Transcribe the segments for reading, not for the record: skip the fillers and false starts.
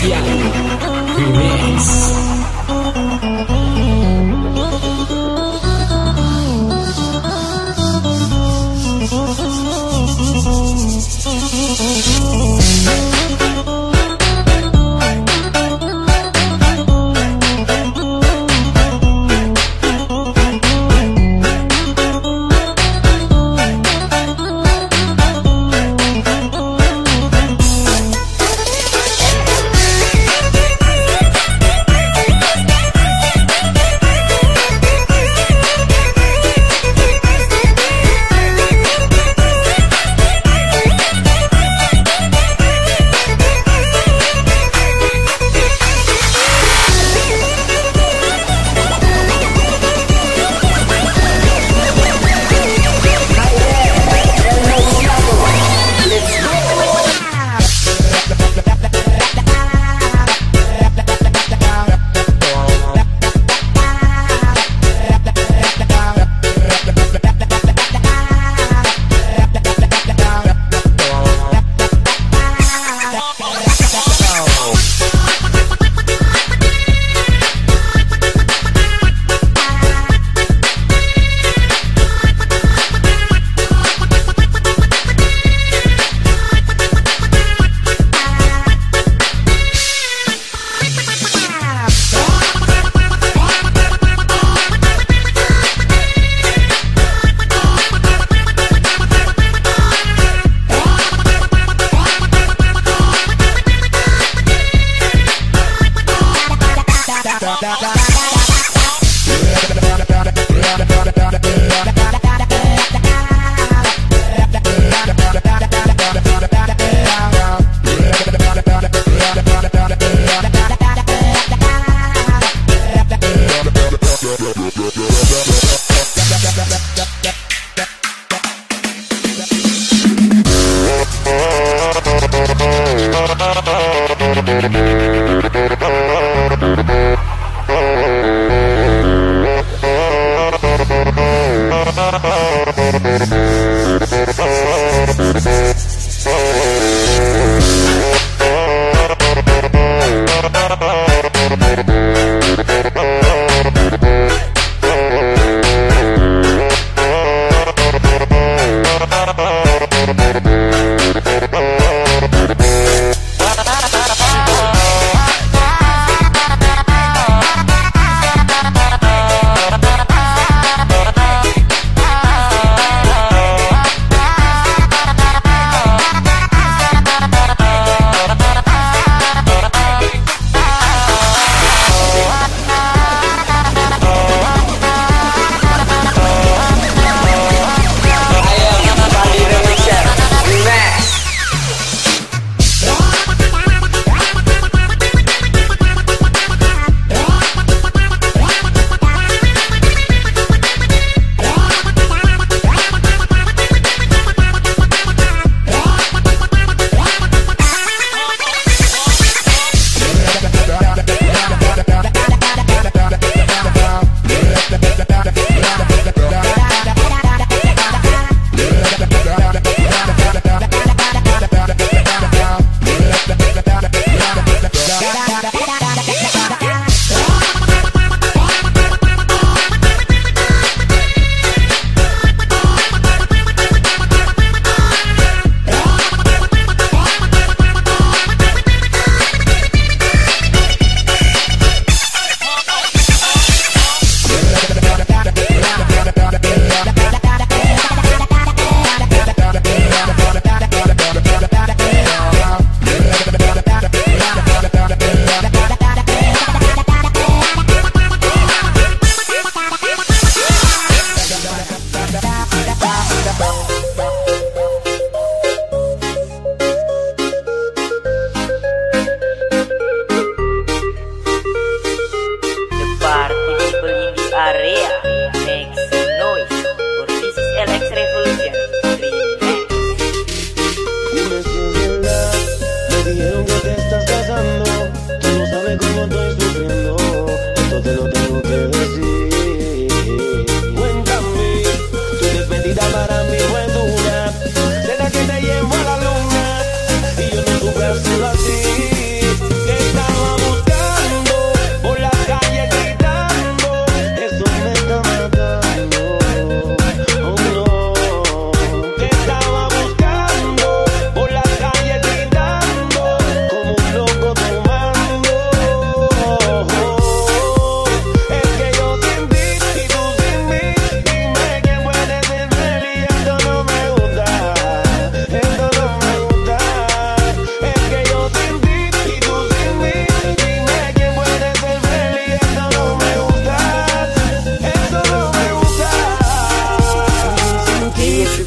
Spesial Remix.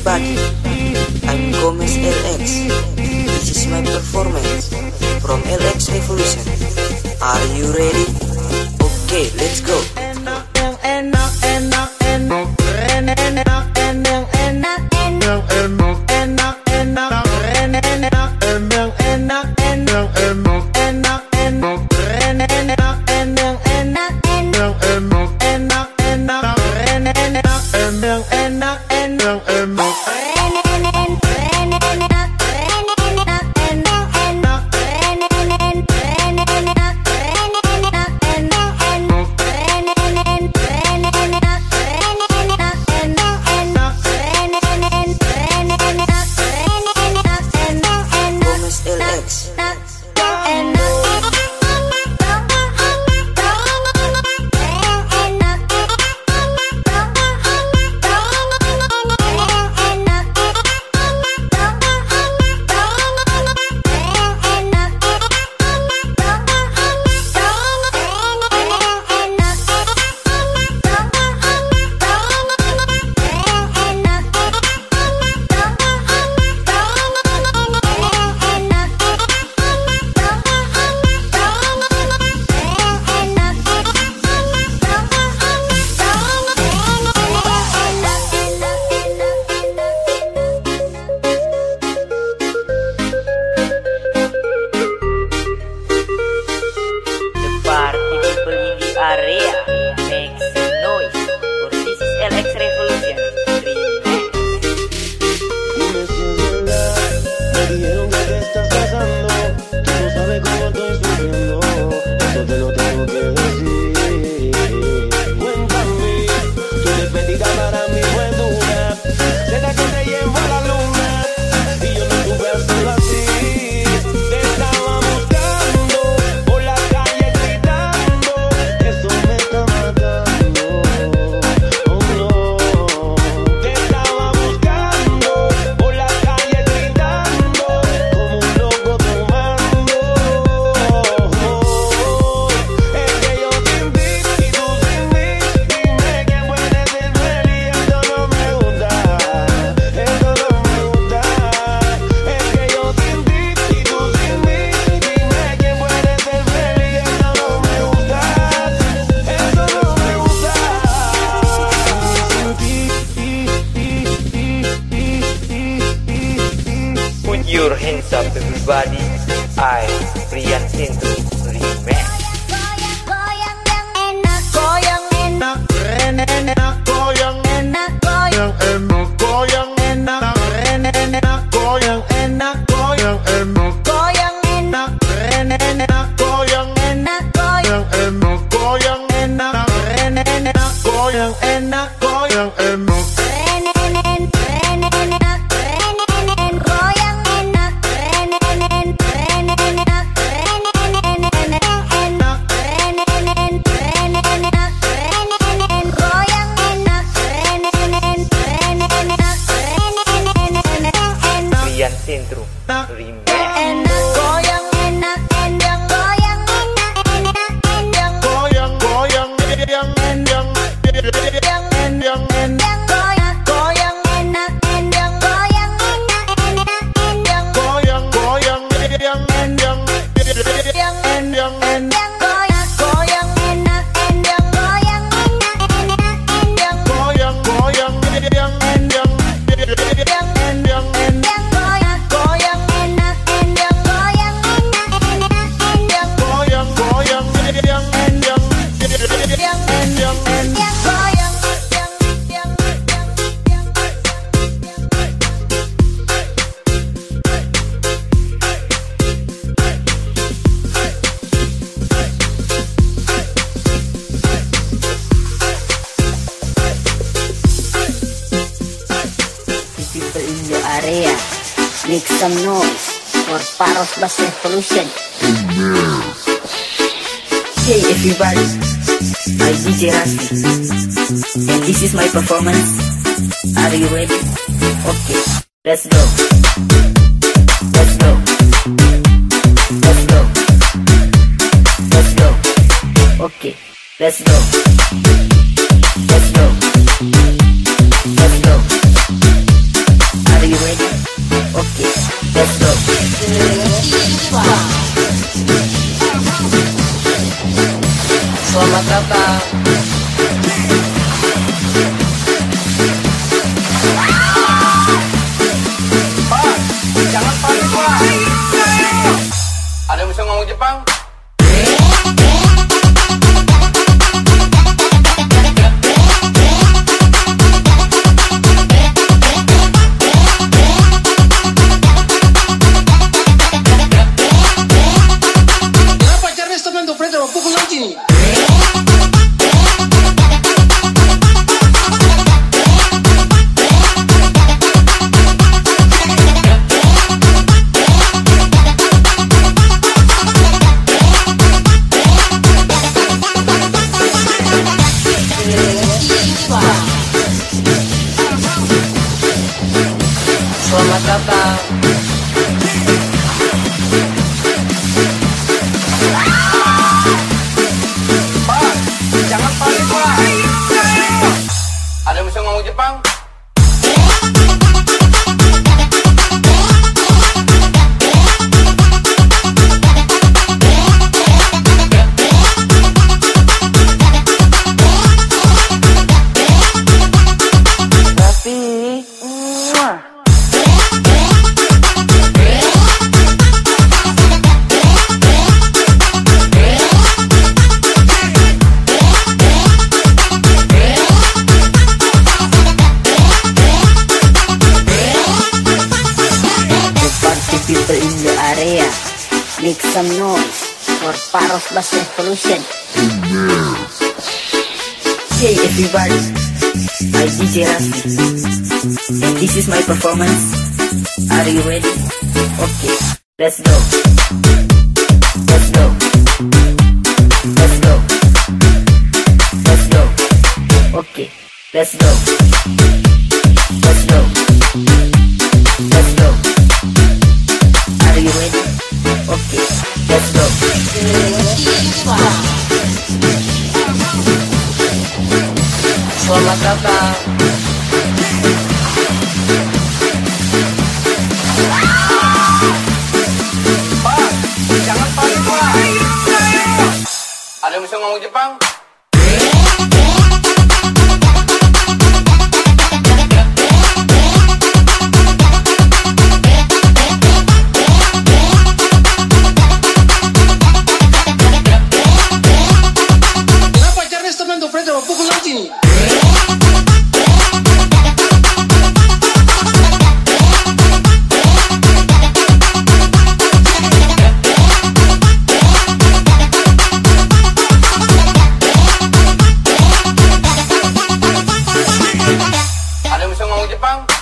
everybody, I'm Gomez LX. This is my performance from LX Revolution. Are you ready? Okay, let's go. Your hands up everybody, I Brian Sintu Remix. Goyang yang enak, goyang enak, enak, goyang enak, goyang enak, goyang enak, enak, goyang enak, goyang enak, goyang enak, enak, goyang enak, goyang enak, goyang enak, enak, goyang enak, goyang enak. Sentro Remix. Goyang enak, endang goyang enak, enak, endang goyang goyang endang endang endang endang endang goyang goyang enak, endang goyang enak, enak, endang goyang goyang endang endang endang endang endang goyang goyang enak, endang goyang enak, enak, endang goyang goyang endang endang endang endang endang People in your area, make some noise for Paros Bass Revolution. Hey everybody, I'm DJ Rasty, and this is my performance. Are you ready? Okay, let's go. Let's go. Let's go. Let's go. Okay, let's go. Let's go. Let's go. Selamat datang. Pak, jangan panik Pak. Ada yang bisa ngomong Jepang? People in the area, make some noise for Paros Bass Revolution. Hey everybody, I'm DJ Rusty, and this is my performance. Are you ready? Okay, let's go. Let's go. Let's go. Let's go. Okay, let's go. Let's go. Let's go. Are you ready? Okay, let's go. Selamat datang. Pak, jangan panik Pak. Ada yang bisa ngomong Jepang? Ada yang bisa ngomong Jepang?